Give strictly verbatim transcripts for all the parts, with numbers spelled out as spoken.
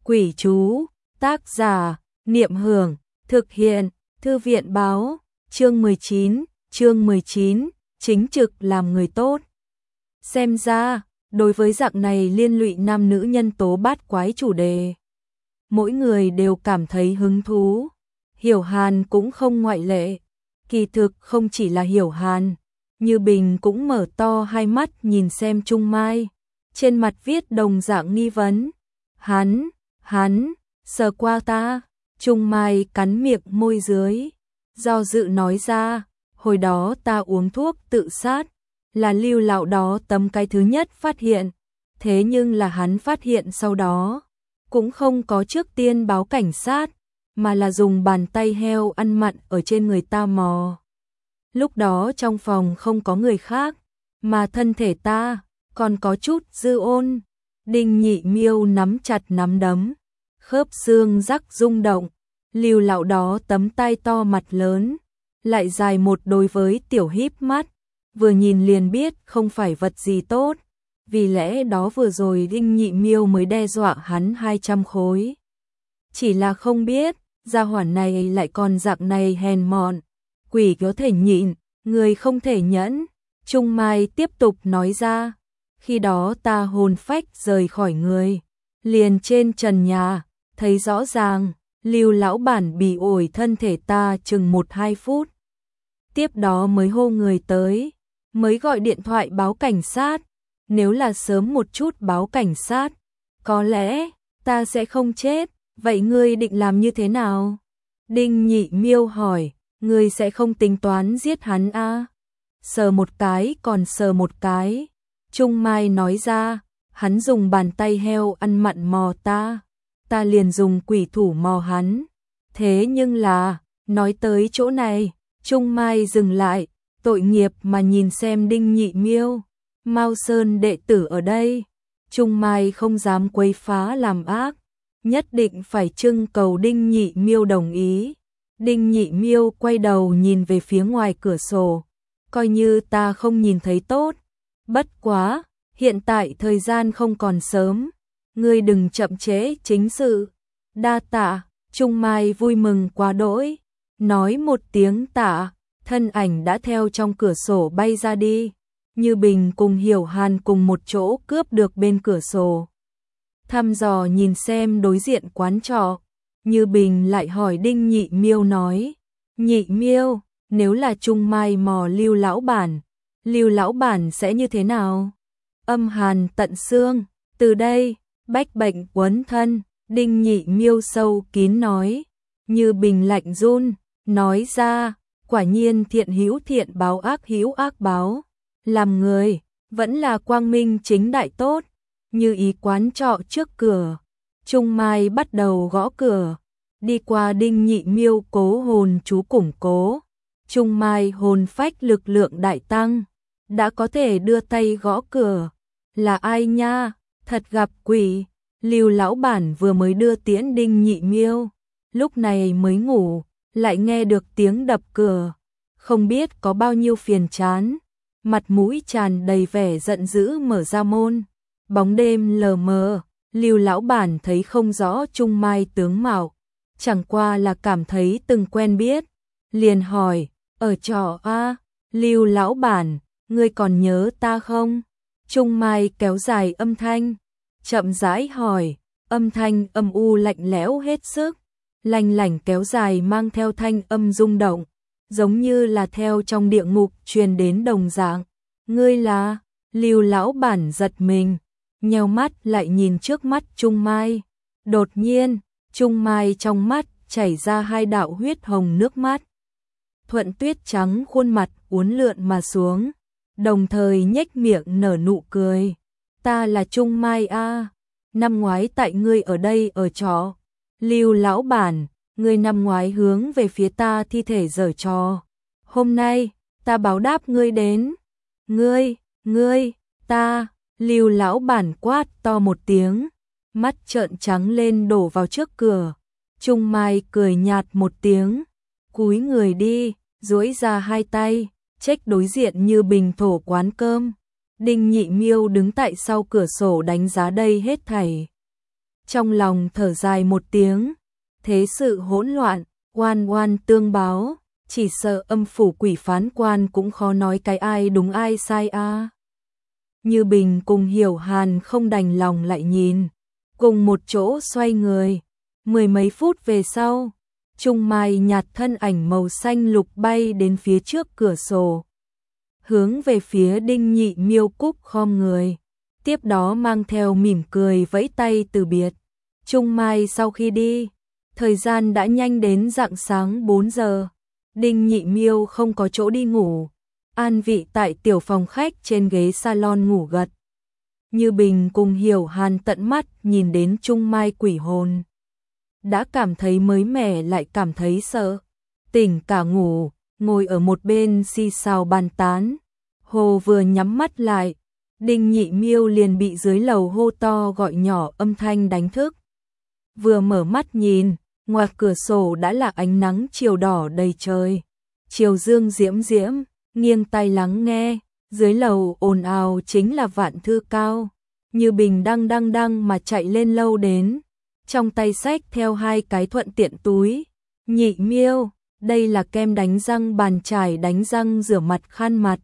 Quỷ chú, tác giả, Niệm Hưởng, thực hiện, Thư viện báo, chương mười chín, chương mười chín, chính trực làm người tốt. Xem ra, đối với dạng này liên lụy nam nữ nhân tố bát quái chủ đề, mỗi người đều cảm thấy hứng thú. Hiểu Hàn cũng không ngoại lệ. Kỳ thực không chỉ là Hiểu Hàn, Như Bình cũng mở to hai mắt nhìn xem Trung Mai, trên mặt viết đồng dạng nghi vấn. Hắn, hắn, sờ qua ta. Trung Mai cắn miệng môi dưới, do dự nói ra, hồi đó ta uống thuốc tự sát, là Lưu lão đó tấm cái thứ nhất phát hiện, thế nhưng là hắn phát hiện sau đó, cũng không có trước tiên báo cảnh sát, mà là dùng bàn tay heo ăn mặn ở trên người ta mò. Lúc đó trong phòng không có người khác, mà thân thể ta còn có chút dư ôn. Đinh Nhị Miêu nắm chặt nắm đấm, khớp xương rắc rung động. Lưu lão đó tấm tay to mặt lớn, lại dài một đôi với tiểu híp mắt, vừa nhìn liền biết không phải vật gì tốt, vì lẽ đó vừa rồi Đinh Nhị Miêu mới đe dọa hắn hai trăm khối. Chỉ là không biết, gia hỏa này lại còn dạng này hèn mọn, quỷ có thể nhịn, người không thể nhẫn. Trung Mai tiếp tục nói ra, khi đó ta hồn phách rời khỏi người, liền trên trần nhà, thấy rõ ràng, Lưu lão bản bị ổi thân thể ta chừng một hai phút. Tiếp đó mới hô người tới, mới gọi điện thoại báo cảnh sát. Nếu là sớm một chút báo cảnh sát, có lẽ ta sẽ không chết. Vậy ngươi định làm như thế nào? Đinh Nhị Miêu hỏi, ngươi sẽ không tính toán giết hắn à? Sờ một cái còn sờ một cái. Trung Mai nói ra, hắn dùng bàn tay heo ăn mặn mò ta, ta liền dùng quỷ thủ mò hắn. Thế nhưng là, nói tới chỗ này, Trung Mai dừng lại, tội nghiệp mà nhìn xem Đinh Nhị Miêu. Mao Sơn đệ tử ở đây, Trung Mai không dám quấy phá làm ác, nhất định phải trưng cầu Đinh Nhị Miêu đồng ý. Đinh Nhị Miêu quay đầu nhìn về phía ngoài cửa sổ, coi như ta không nhìn thấy tốt. Bất quá, hiện tại thời gian không còn sớm, ngươi đừng chậm trễ chính sự. Đa tạ. Trung Mai vui mừng quá đỗi, nói một tiếng tạ, thân ảnh đã theo trong cửa sổ bay ra đi. Như Bình cùng Hiểu Hàn cùng một chỗ cướp được bên cửa sổ, thăm dò nhìn xem đối diện quán trọ. Như Bình lại hỏi Đinh Nhị Miêu nói, Nhị Miêu, nếu là Trung Mai mò Lưu lão bản, Lưu lão bản sẽ như thế nào? Âm hàn tận xương, từ đây, bách bệnh quấn thân. Đinh Nhị Miêu sâu kín nói. Như Bình lạnh run, nói ra, quả nhiên thiện hữu thiện báo, ác hữu ác báo. Làm người, vẫn là quang minh chính đại tốt. Như ý quán trọ trước cửa, Trung Mai bắt đầu gõ cửa, đi qua Đinh Nhị Miêu cố hồn chú củng cố. Trung Mai hồn phách lực lượng đại tăng, đã có thể đưa tay gõ cửa. Là ai nha? Thật gặp quỷ. Lưu lão bản vừa mới đưa tiễn Đinh Nhị Miêu, lúc này mới ngủ, lại nghe được tiếng đập cửa, không biết có bao nhiêu phiền chán, mặt mũi tràn đầy vẻ giận dữ mở ra môn. Bóng đêm lờ mờ, Lưu lão bản thấy không rõ Trung Mai tướng mạo, chẳng qua là cảm thấy từng quen biết, liền hỏi, ở trọ a? Lưu lão bản, ngươi còn nhớ ta không? Trung Mai kéo dài âm thanh, chậm rãi hỏi, âm thanh âm u lạnh lẽo hết sức, lanh lảnh kéo dài mang theo thanh âm rung động, giống như là theo trong địa ngục truyền đến đồng dạng. Ngươi là? Lưu lão bản giật mình, nheo mắt lại nhìn trước mắt Trung Mai. Đột nhiên, Trung Mai trong mắt chảy ra hai đạo huyết hồng nước mắt. Thuận Tuyết trắng khuôn mặt uốn lượn mà xuống, đồng thời nhếch miệng nở nụ cười. Ta là Trung Mai a, năm ngoái tại ngươi ở đây ở trọ. Lưu lão bản, ngươi năm ngoái hướng về phía ta thi thể giở trò. Hôm nay, ta báo đáp ngươi đến. Ngươi, ngươi, ta. Lưu lão bản quát to một tiếng, mắt trợn trắng lên đổ vào trước cửa. Trung Mai cười nhạt một tiếng, cúi người đi, duỗi ra hai tay, trách đối diện Như Bình thổ quán cơm. Đinh Nhị Miêu đứng tại sau cửa sổ đánh giá đây hết thảy. trong lòng thở dài một tiếng, thế sự hỗn loạn, oan oan tương báo, chỉ sợ âm phủ quỷ phán quan cũng khó nói cái ai đúng ai sai a. À. Như Bình cùng Hiểu Hàn không đành lòng lại nhìn, cùng một chỗ xoay người. Mười mấy phút về sau, Trung Mai nhạt thân ảnh màu xanh lục bay đến phía trước cửa sổ, hướng về phía Đinh Nhị Miêu cúc khom người, tiếp đó mang theo mỉm cười vẫy tay từ biệt. Trung Mai sau khi đi, thời gian đã nhanh đến rạng sáng bốn giờ. Đinh Nhị Miêu không có chỗ đi ngủ, an vị tại tiểu phòng khách trên ghế salon ngủ gật. Như Bình cùng Hiểu Hàn tận mắt nhìn đến Trung Mai quỷ hồn, đã cảm thấy mới mẻ lại cảm thấy sợ, tỉnh cả ngủ, ngồi ở một bên xì xào bàn tán. Hồ vừa nhắm mắt lại, Đinh Nhị Miêu liền bị dưới lầu hô to gọi nhỏ âm thanh đánh thức. Vừa mở mắt nhìn, ngoài cửa sổ đã là ánh nắng chiều đỏ đầy trời, chiều dương diễm diễm, nghiêng tai lắng nghe, dưới lầu ồn ào chính là Vạn Thư Cao. Như Bình đăng đăng đăng mà chạy lên lâu đến, trong tay xách theo hai cái thuận tiện túi. Nhị Miêu, đây là kem đánh răng, bàn chải đánh răng, rửa mặt, khăn mặt.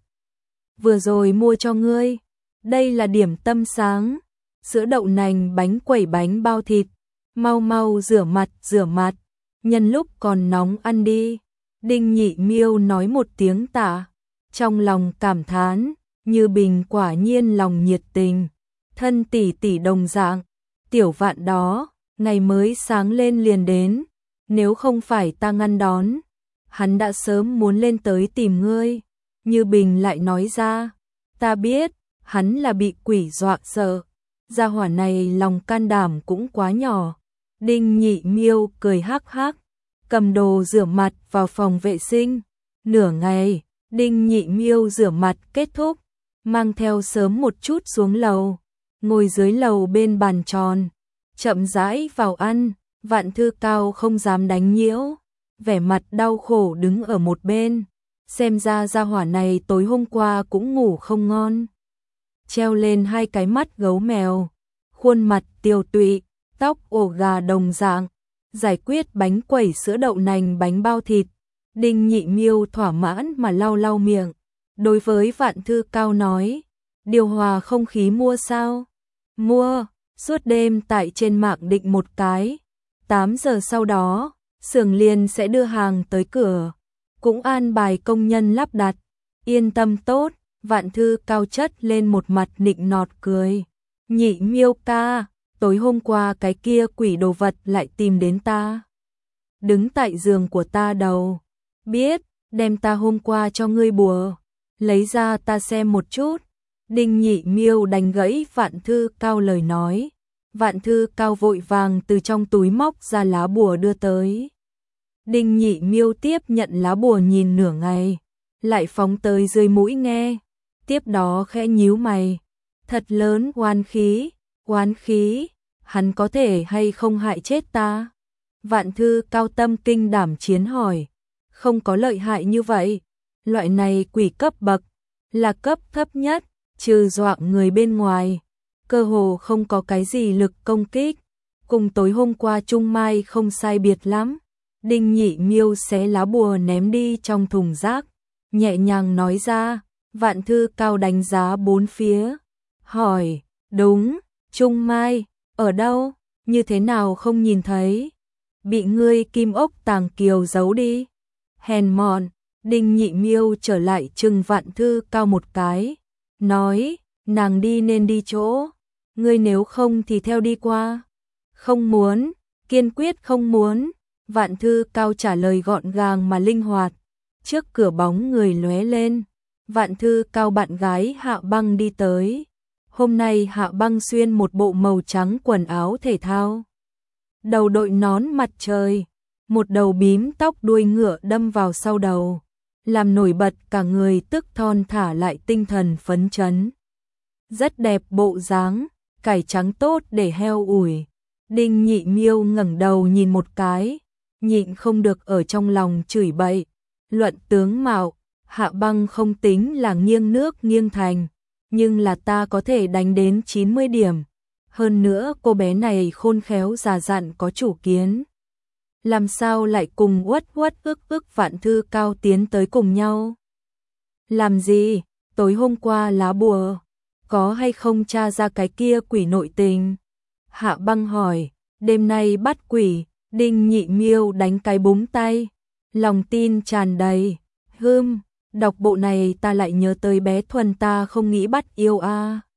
Vừa rồi mua cho ngươi. Đây là điểm tâm sáng, sữa đậu nành, bánh quẩy, bánh bao thịt. Mau mau rửa mặt, rửa mặt, nhân lúc còn nóng ăn đi. Đinh Nhị Miêu nói một tiếng tạ, trong lòng cảm thán, Như Bình quả nhiên lòng nhiệt tình, thân tỷ tỷ đồng dạng. Tiểu Vạn đó, ngày mới sáng lên liền đến, nếu không phải ta ngăn đón, hắn đã sớm muốn lên tới tìm ngươi. Như Bình lại nói ra, ta biết, hắn là bị quỷ dọa sợ, gia hỏa này lòng can đảm cũng quá nhỏ. Đinh Nhị Miêu cười hắc hắc, cầm đồ rửa mặt vào phòng vệ sinh. Nửa ngày, Đinh Nhị Miêu rửa mặt kết thúc, mang theo sớm một chút xuống lầu, ngồi dưới lầu bên bàn tròn, chậm rãi vào ăn. Vạn Thư Cao không dám đánh nhiễu, vẻ mặt đau khổ đứng ở một bên, xem ra gia hỏa này tối hôm qua cũng ngủ không ngon. Treo lên hai cái mắt gấu mèo, khuôn mặt tiều tụy, tóc ổ gà đồng dạng, giải quyết bánh quẩy, sữa đậu nành, bánh bao thịt. Đinh Nhị Miêu thỏa mãn mà lau lau miệng, đối với Vạn Thư Cao nói, điều hòa không khí mua sao? Mua, suốt đêm tại trên mạng định một cái, tám giờ sau đó, xưởng liền sẽ đưa hàng tới cửa, cũng an bài công nhân lắp đặt, yên tâm tốt. Vạn Thư Cao chất lên một mặt nịnh nọt cười, Nhị Miêu ca, tối hôm qua cái kia quỷ đồ vật lại tìm đến ta, đứng tại giường của ta đầu, biết, đem ta hôm qua cho ngươi bùa, lấy ra ta xem một chút. Đinh Nhị Miêu đánh gãy Vạn Thư Cao lời nói. Vạn Thư Cao vội vàng từ trong túi móc ra lá bùa đưa tới. Đinh Nhị Miêu tiếp nhận lá bùa nhìn nửa ngày, lại phóng tới dưới mũi nghe, tiếp đó khẽ nhíu mày, thật lớn oán khí, oán khí, hắn có thể hay không hại chết ta? Vạn Thư Cao tâm kinh đảm chiến hỏi, không có lợi hại như vậy, loại này quỷ cấp bậc, là cấp thấp nhất, trừ dọa người bên ngoài, cơ hồ không có cái gì lực công kích, cùng tối hôm qua Trung Mai không sai biệt lắm. Đinh Nhị Miêu xé lá bùa ném đi trong thùng rác, nhẹ nhàng nói ra. Vạn Thư Cao đánh giá bốn phía, hỏi, đúng, Trung Mai, ở đâu, như thế nào không nhìn thấy? Bị ngươi Kim Ốc Tàng Kiều giấu đi. Hèn mọn. Đinh Nhị Miêu trở lại chừng Vạn Thư Cao một cái, nói, nàng đi nên đi chỗ, ngươi nếu không thì theo đi qua. Không muốn, kiên quyết không muốn. Vạn Thư Cao trả lời gọn gàng mà linh hoạt. Trước cửa bóng người lóe lên, Vạn Thư Cao bạn gái Hạ Băng đi tới. Hôm nay Hạ Băng xuyên một bộ màu trắng quần áo thể thao, đầu đội nón mặt trời, một đầu bím tóc đuôi ngựa đâm vào sau đầu, làm nổi bật cả người, tức thon thả lại tinh thần phấn chấn. Rất đẹp bộ dáng, cải trắng tốt để heo ủi. Đinh Nhị Miêu ngẩng đầu nhìn một cái, nhịn không được ở trong lòng chửi bậy. Luận tướng mạo, Hạ Băng không tính là nghiêng nước nghiêng thành, nhưng là ta có thể đánh đến chín mươi điểm. Hơn nữa cô bé này khôn khéo già dặn có chủ kiến. Làm sao lại cùng uất uất ức ức Vạn Thư Cao tiến tới cùng nhau? Làm gì? Tối hôm qua lá bùa, có hay không tra ra cái kia quỷ nội tình? Hạ Băng hỏi, đêm nay bắt quỷ, Đinh Nhị Miêu đánh cái búng tay, lòng tin tràn đầy. Hưm, đọc bộ này ta lại nhớ tới bé Thuần ta không nghĩ bắt yêu a.